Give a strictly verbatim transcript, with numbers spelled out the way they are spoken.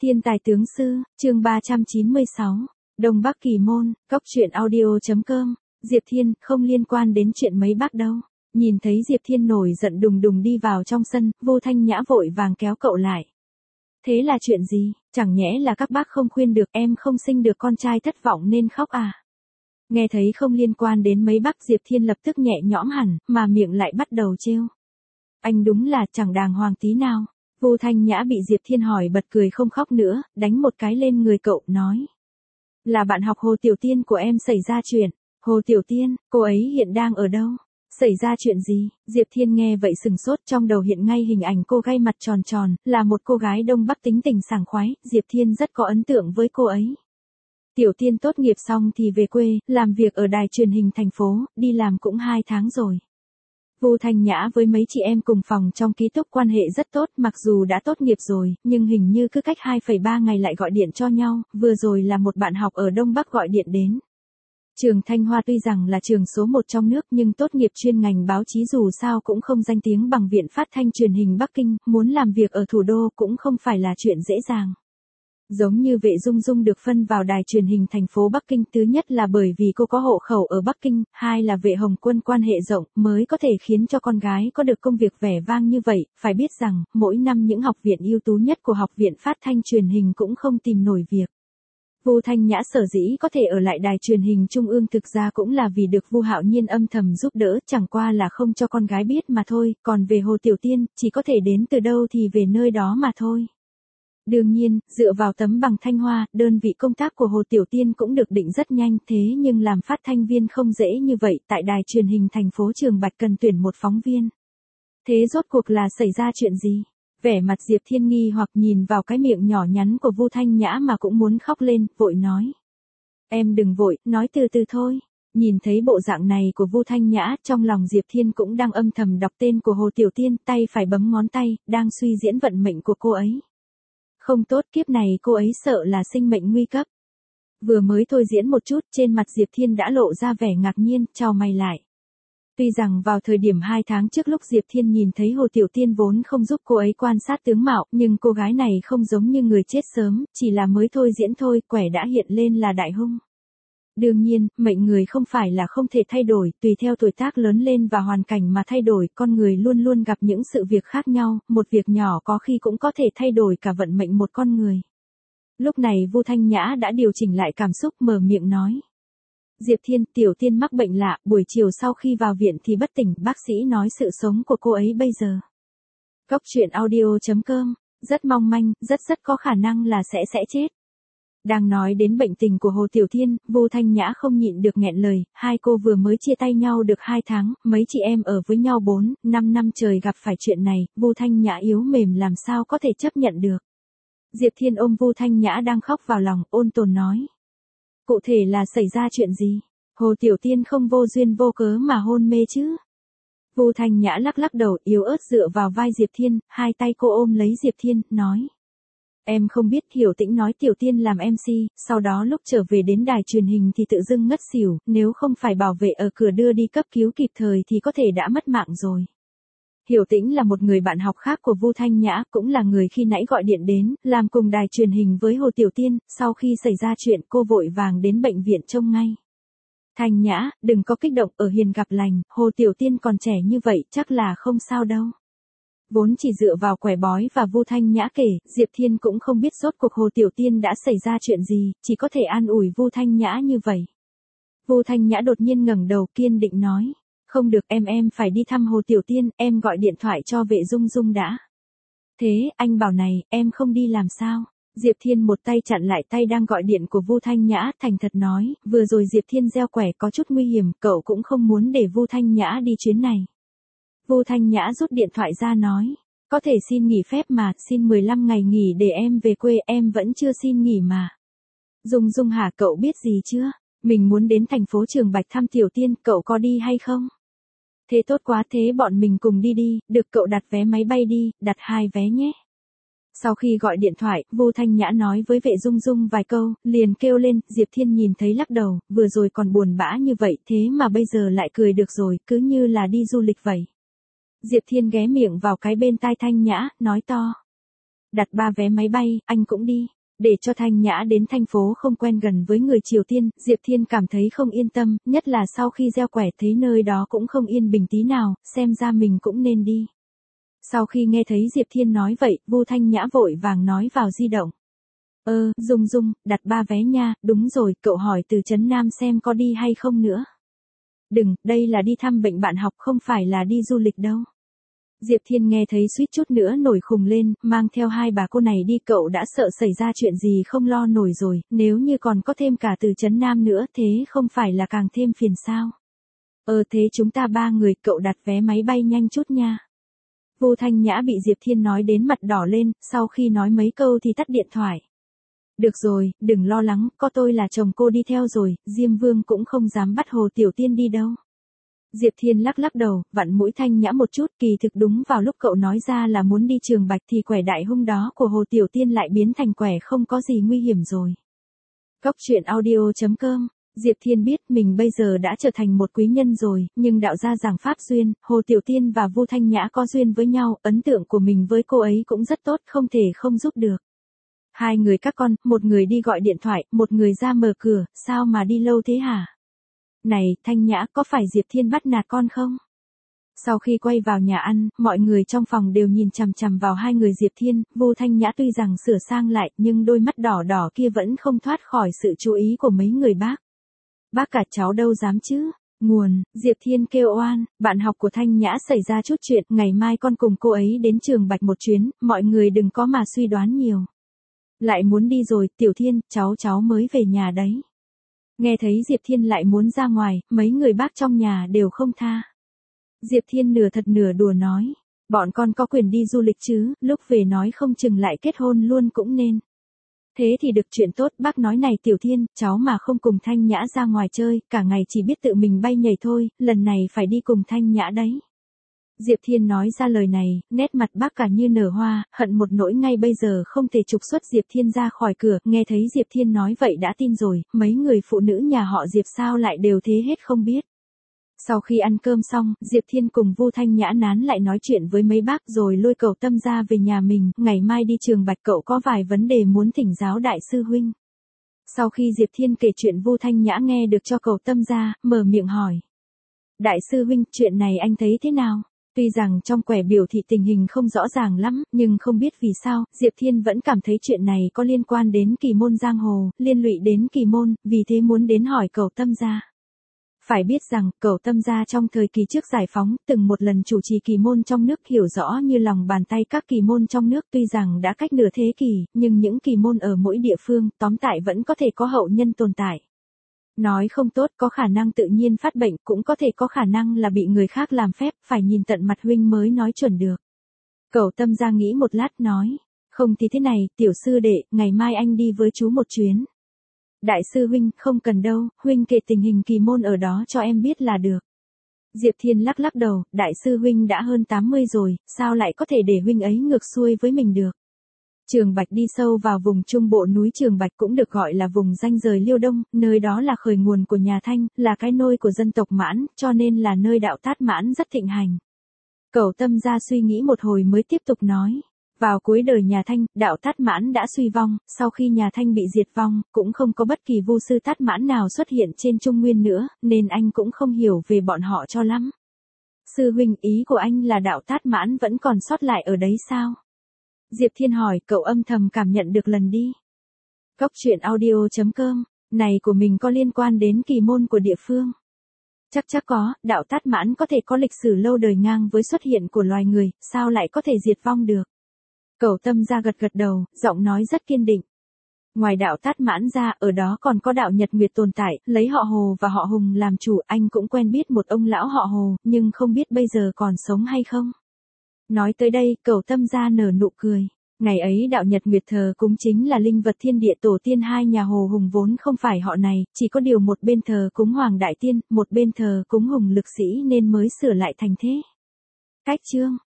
Thiên tài tướng sư, chương ba trăm chín mươi sáu, Đông Bắc Kỳ Môn, Cốc truyện audio.com, Diệp Thiên, không liên quan đến chuyện mấy bác đâu. Nhìn thấy Diệp Thiên nổi giận đùng đùng đi vào trong sân, Vu Thanh Nhã vội vàng kéo cậu lại. Thế là chuyện gì, chẳng nhẽ là các bác không khuyên được em không sinh được con trai thất vọng nên khóc à? Nghe thấy không liên quan đến mấy bác, Diệp Thiên lập tức nhẹ nhõm hẳn, mà miệng lại bắt đầu trêu. Anh đúng là chẳng đàng hoàng tí nào. Vu Thanh Nhã bị Diệp Thiên hỏi bật cười không khóc nữa, đánh một cái lên người cậu, nói. Là bạn học Hồ Tiểu Tiên của em xảy ra chuyện. Hồ Tiểu Tiên, cô ấy hiện đang ở đâu? Xảy ra chuyện gì? Diệp Thiên nghe vậy sừng sốt, trong đầu hiện ngay hình ảnh cô gái mặt tròn tròn, là một cô gái Đông Bắc tính tình sảng khoái, Diệp Thiên rất có ấn tượng với cô ấy. Tiểu Tiên tốt nghiệp xong thì về quê, làm việc ở đài truyền hình thành phố, đi làm cũng hai tháng rồi. Vu Thanh Nhã với mấy chị em cùng phòng trong ký túc quan hệ rất tốt, mặc dù đã tốt nghiệp rồi, nhưng hình như cứ cách hai phẩy ba ngày lại gọi điện cho nhau, vừa rồi là một bạn học ở Đông Bắc gọi điện đến. Trường Thanh Hoa tuy rằng là trường số một trong nước nhưng tốt nghiệp chuyên ngành báo chí dù sao cũng không danh tiếng bằng Viện Phát thanh Truyền hình Bắc Kinh, muốn làm việc ở thủ đô cũng không phải là chuyện dễ dàng. Giống như Vệ Dung Dung được phân vào đài truyền hình thành phố Bắc Kinh, thứ nhất là bởi vì cô có hộ khẩu ở Bắc Kinh, hai là Vệ Hồng Quân quan hệ rộng mới có thể khiến cho con gái có được công việc vẻ vang như vậy. Phải biết rằng, mỗi năm những học viện ưu tú nhất của Học viện Phát thanh Truyền hình cũng không tìm nổi việc. Vu Thanh Nhã sở dĩ có thể ở lại đài truyền hình trung ương thực ra cũng là vì được Vu Hạo Nhiên âm thầm giúp đỡ, chẳng qua là không cho con gái biết mà thôi, còn về Hồ Tiểu Tiên, chỉ có thể đến từ đâu thì về nơi đó mà thôi. Đương nhiên, dựa vào tấm bằng Thanh Hoa, đơn vị công tác của Hồ Tiểu Tiên cũng được định rất nhanh, thế nhưng làm phát thanh viên không dễ như vậy, tại đài truyền hình thành phố Trường Bạch cần tuyển một phóng viên. Thế rốt cuộc là xảy ra chuyện gì? Vẻ mặt Diệp Thiên nghi hoặc nhìn vào cái miệng nhỏ nhắn của Vu Thanh Nhã mà cũng muốn khóc lên, vội nói. Em đừng vội, nói từ từ thôi. Nhìn thấy bộ dạng này của Vu Thanh Nhã, trong lòng Diệp Thiên cũng đang âm thầm đọc tên của Hồ Tiểu Tiên, tay phải bấm ngón tay, đang suy diễn vận mệnh của cô ấy. Không tốt, kiếp này cô ấy sợ là sinh mệnh nguy cấp. Vừa mới thôi diễn một chút, trên mặt Diệp Thiên đã lộ ra vẻ ngạc nhiên, chau mày lại. Tuy rằng vào thời điểm hai tháng trước lúc Diệp Thiên nhìn thấy Hồ Tiểu Tiên vốn không giúp cô ấy quan sát tướng mạo, nhưng cô gái này không giống như người chết sớm, chỉ là mới thôi diễn thôi, quẻ đã hiện lên là đại hung. Đương nhiên, mệnh người không phải là không thể thay đổi, tùy theo tuổi tác lớn lên và hoàn cảnh mà thay đổi, con người luôn luôn gặp những sự việc khác nhau, một việc nhỏ có khi cũng có thể thay đổi cả vận mệnh một con người. Lúc này Vu Thanh Nhã đã điều chỉnh lại cảm xúc, mở miệng nói. Diệp Thiên, Tiểu Tiên mắc bệnh lạ, buổi chiều sau khi vào viện thì bất tỉnh, bác sĩ nói sự sống của cô ấy bây giờ. Cốc truyện audio.com, rất mong manh, rất rất có khả năng là sẽ sẽ chết. Đang nói đến bệnh tình của Hồ Tiểu Tiên, Vu Thanh Nhã không nhịn được nghẹn lời, hai cô vừa mới chia tay nhau được hai tháng, mấy chị em ở với nhau bốn, năm năm trời gặp phải chuyện này, Vu Thanh Nhã yếu mềm làm sao có thể chấp nhận được. Diệp Thiên ôm Vu Thanh Nhã đang khóc vào lòng, ôn tồn nói. Cụ thể là xảy ra chuyện gì? Hồ Tiểu Tiên không vô duyên vô cớ mà hôn mê chứ? Vu Thanh Nhã lắc lắc đầu, yếu ớt dựa vào vai Diệp Thiên, hai tay cô ôm lấy Diệp Thiên, nói. Em không biết, Hiểu Tĩnh nói Tiểu Tiên làm em xê, sau đó lúc trở về đến đài truyền hình thì tự dưng ngất xỉu, nếu không phải bảo vệ ở cửa đưa đi cấp cứu kịp thời thì có thể đã mất mạng rồi. Hiểu Tĩnh là một người bạn học khác của Vu Thanh Nhã, cũng là người khi nãy gọi điện đến, làm cùng đài truyền hình với Hồ Tiểu Tiên, sau khi xảy ra chuyện cô vội vàng đến bệnh viện trông ngay. Thanh Nhã, đừng có kích động, ở hiền gặp lành, Hồ Tiểu Tiên còn trẻ như vậy, chắc là không sao đâu. Vốn chỉ dựa vào quẻ bói và Vu Thanh Nhã kể, Diệp Thiên cũng không biết rốt cuộc Hồ Tiểu Tiên đã xảy ra chuyện gì, chỉ có thể an ủi Vu Thanh Nhã như vậy. Vu Thanh Nhã đột nhiên ngẩng đầu kiên định nói. Không được, em em phải đi thăm Hồ Tiểu Tiên, em gọi điện thoại cho Vệ Dung Dung đã. Thế, anh bảo này, em không đi làm sao? Diệp Thiên một tay chặn lại tay đang gọi điện của Vu Thanh Nhã, thành thật nói, vừa rồi Diệp Thiên gieo quẻ có chút nguy hiểm, cậu cũng không muốn để Vu Thanh Nhã đi chuyến này. Vu Thanh Nhã rút điện thoại ra nói, có thể xin nghỉ phép mà, xin mười lăm ngày nghỉ để em về quê, em vẫn chưa xin nghỉ mà. Dung Dung hả, cậu biết gì chưa? Mình muốn đến thành phố Trường Bạch thăm Tiểu Tiên, cậu có đi hay không? Thế tốt quá, thế bọn mình cùng đi đi, được cậu đặt vé máy bay đi, đặt hai vé nhé. Sau khi gọi điện thoại, Vu Thanh Nhã nói với Vệ Dung Dung vài câu, liền kêu lên, Diệp Thiên nhìn thấy lắc đầu, vừa rồi còn buồn bã như vậy, thế mà bây giờ lại cười được rồi, cứ như là đi du lịch vậy. Diệp Thiên ghé miệng vào cái bên tai Thanh Nhã, nói to. Đặt ba vé máy bay, anh cũng đi. Để cho Thanh Nhã đến thành phố không quen gần với người Triều Tiên, Diệp Thiên cảm thấy không yên tâm, nhất là sau khi gieo quẻ thấy nơi đó cũng không yên bình tí nào, xem ra mình cũng nên đi. Sau khi nghe thấy Diệp Thiên nói vậy, Vu Thanh Nhã vội vàng nói vào di động. Ơ, Dung Dung, đặt ba vé nha, đúng rồi, cậu hỏi từ Trấn Nam xem có đi hay không nữa. Đừng, đây là đi thăm bệnh bạn học không phải là đi du lịch đâu. Diệp Thiên nghe thấy suýt chút nữa nổi khùng lên, mang theo hai bà cô này đi cậu đã sợ xảy ra chuyện gì không lo nổi rồi, nếu như còn có thêm cả từ Trấn Nam nữa thế không phải là càng thêm phiền sao. Ờ thế chúng ta ba người, cậu đặt vé máy bay nhanh chút nha. Vu Thanh Nhã bị Diệp Thiên nói đến mặt đỏ lên, sau khi nói mấy câu thì tắt điện thoại. Được rồi, đừng lo lắng, có tôi là chồng cô đi theo rồi, Diêm Vương cũng không dám bắt Hồ Tiểu Tiên đi đâu. Diệp Thiên lắc lắc đầu, vặn mũi Thanh Nhã một chút, kỳ thực đúng vào lúc cậu nói ra là muốn đi Trường Bạch thì quẻ đại hung đó của Hồ Tiểu Tiên lại biến thành quẻ không có gì nguy hiểm rồi. Cốc truyện audio chấm com. Diệp Thiên biết mình bây giờ đã trở thành một quý nhân rồi, nhưng đạo gia giảng pháp duyên, Hồ Tiểu Tiên và Vu Thanh Nhã có duyên với nhau, ấn tượng của mình với cô ấy cũng rất tốt, không thể không giúp được. Hai người các con, một người đi gọi điện thoại, một người ra mở cửa, sao mà đi lâu thế hả? Này, Thanh Nhã, có phải Diệp Thiên bắt nạt con không? Sau khi quay vào nhà ăn, mọi người trong phòng đều nhìn chằm chằm vào hai người Diệp Thiên, Vu Thanh Nhã tuy rằng sửa sang lại, nhưng đôi mắt đỏ đỏ kia vẫn không thoát khỏi sự chú ý của mấy người bác. Bác cả cháu đâu dám chứ? Nguồn, Diệp Thiên kêu oan, bạn học của Thanh Nhã xảy ra chút chuyện, ngày mai con cùng cô ấy đến Trường Bạch một chuyến, mọi người đừng có mà suy đoán nhiều. Lại muốn đi rồi, Tiểu Thiên, cháu cháu mới về nhà đấy. Nghe thấy Diệp Thiên lại muốn ra ngoài, mấy người bác trong nhà đều không tha. Diệp Thiên nửa thật nửa đùa nói, bọn con có quyền đi du lịch chứ, lúc về nói không chừng lại kết hôn luôn cũng nên. Thế thì được chuyện tốt, bác nói này Tiểu Thiên, cháu mà không cùng Thanh Nhã ra ngoài chơi, cả ngày chỉ biết tự mình bay nhảy thôi, lần này phải đi cùng Thanh Nhã đấy. Diệp Thiên nói ra lời này, nét mặt bác cả như nở hoa, hận một nỗi ngay bây giờ không thể trục xuất Diệp Thiên ra khỏi cửa, nghe thấy Diệp Thiên nói vậy đã tin rồi, mấy người phụ nữ nhà họ Diệp sao lại đều thế hết không biết. Sau khi ăn cơm xong, Diệp Thiên cùng Vu Thanh Nhã nán lại nói chuyện với mấy bác rồi lôi Cẩu Tâm ra về nhà mình, ngày mai đi Trường Bạch cậu có vài vấn đề muốn thỉnh giáo đại sư huynh. Sau khi Diệp Thiên kể chuyện Vu Thanh Nhã nghe được cho Cẩu Tâm ra, mở miệng hỏi. Đại sư huynh, chuyện này anh thấy thế nào? Tuy rằng trong quẻ biểu thị tình hình không rõ ràng lắm, nhưng không biết vì sao, Diệp Thiên vẫn cảm thấy chuyện này có liên quan đến kỳ môn giang hồ, liên lụy đến kỳ môn, vì thế muốn đến hỏi Cẩu Tâm ra. Phải biết rằng, Cẩu Tâm gia trong thời kỳ trước giải phóng, từng một lần chủ trì kỳ môn trong nước hiểu rõ như lòng bàn tay các kỳ môn trong nước tuy rằng đã cách nửa thế kỷ, nhưng những kỳ môn ở mỗi địa phương, tóm tại vẫn có thể có hậu nhân tồn tại. Nói không tốt có khả năng tự nhiên phát bệnh, cũng có thể có khả năng là bị người khác làm phép, phải nhìn tận mặt huynh mới nói chuẩn được. Cẩu Tâm gia nghĩ một lát nói, không thì thế này, tiểu sư đệ, ngày mai anh đi với chú một chuyến. Đại sư huynh, không cần đâu, huynh kể tình hình kỳ môn ở đó cho em biết là được. Diệp Thiên lắc lắc đầu, đại sư huynh đã hơn tám mươi rồi, sao lại có thể để huynh ấy ngược xuôi với mình được. Trường Bạch đi sâu vào vùng trung bộ núi Trường Bạch cũng được gọi là vùng ranh rời Liêu Đông, nơi đó là khởi nguồn của nhà Thanh, là cái nôi của dân tộc Mãn, cho nên là nơi đạo Tát Mãn rất thịnh hành. Cẩu Tâm gia suy nghĩ một hồi mới tiếp tục nói. Vào cuối đời nhà Thanh, đạo Tát Mãn đã suy vong, sau khi nhà Thanh bị diệt vong, cũng không có bất kỳ vu sư Tát Mãn nào xuất hiện trên Trung Nguyên nữa, nên anh cũng không hiểu về bọn họ cho lắm. Sư huynh, ý của anh là đạo Tát Mãn vẫn còn sót lại ở đấy sao? Diệp Thiên hỏi, cậu âm thầm cảm nhận được lần đi. Cốc truyện audio chấm com, này của mình có liên quan đến kỳ môn của địa phương. Chắc chắc có, đạo Tát Mãn có thể có lịch sử lâu đời ngang với xuất hiện của loài người, sao lại có thể diệt vong được? Cẩu Tâm gia gật gật đầu, giọng nói rất kiên định. Ngoài đạo Tát Mãn ra, ở đó còn có đạo Nhật Nguyệt tồn tại, lấy họ Hồ và họ Hùng làm chủ, anh cũng quen biết một ông lão họ Hồ, nhưng không biết bây giờ còn sống hay không. Nói tới đây, Cẩu Tâm gia nở nụ cười. Ngày ấy đạo Nhật Nguyệt thờ cúng chính là linh vật thiên địa tổ tiên hai nhà Hồ Hùng vốn không phải họ này, chỉ có điều một bên thờ cúng Hoàng Đại Tiên, một bên thờ cúng Hùng Lực Sĩ nên mới sửa lại thành thế. Cách chương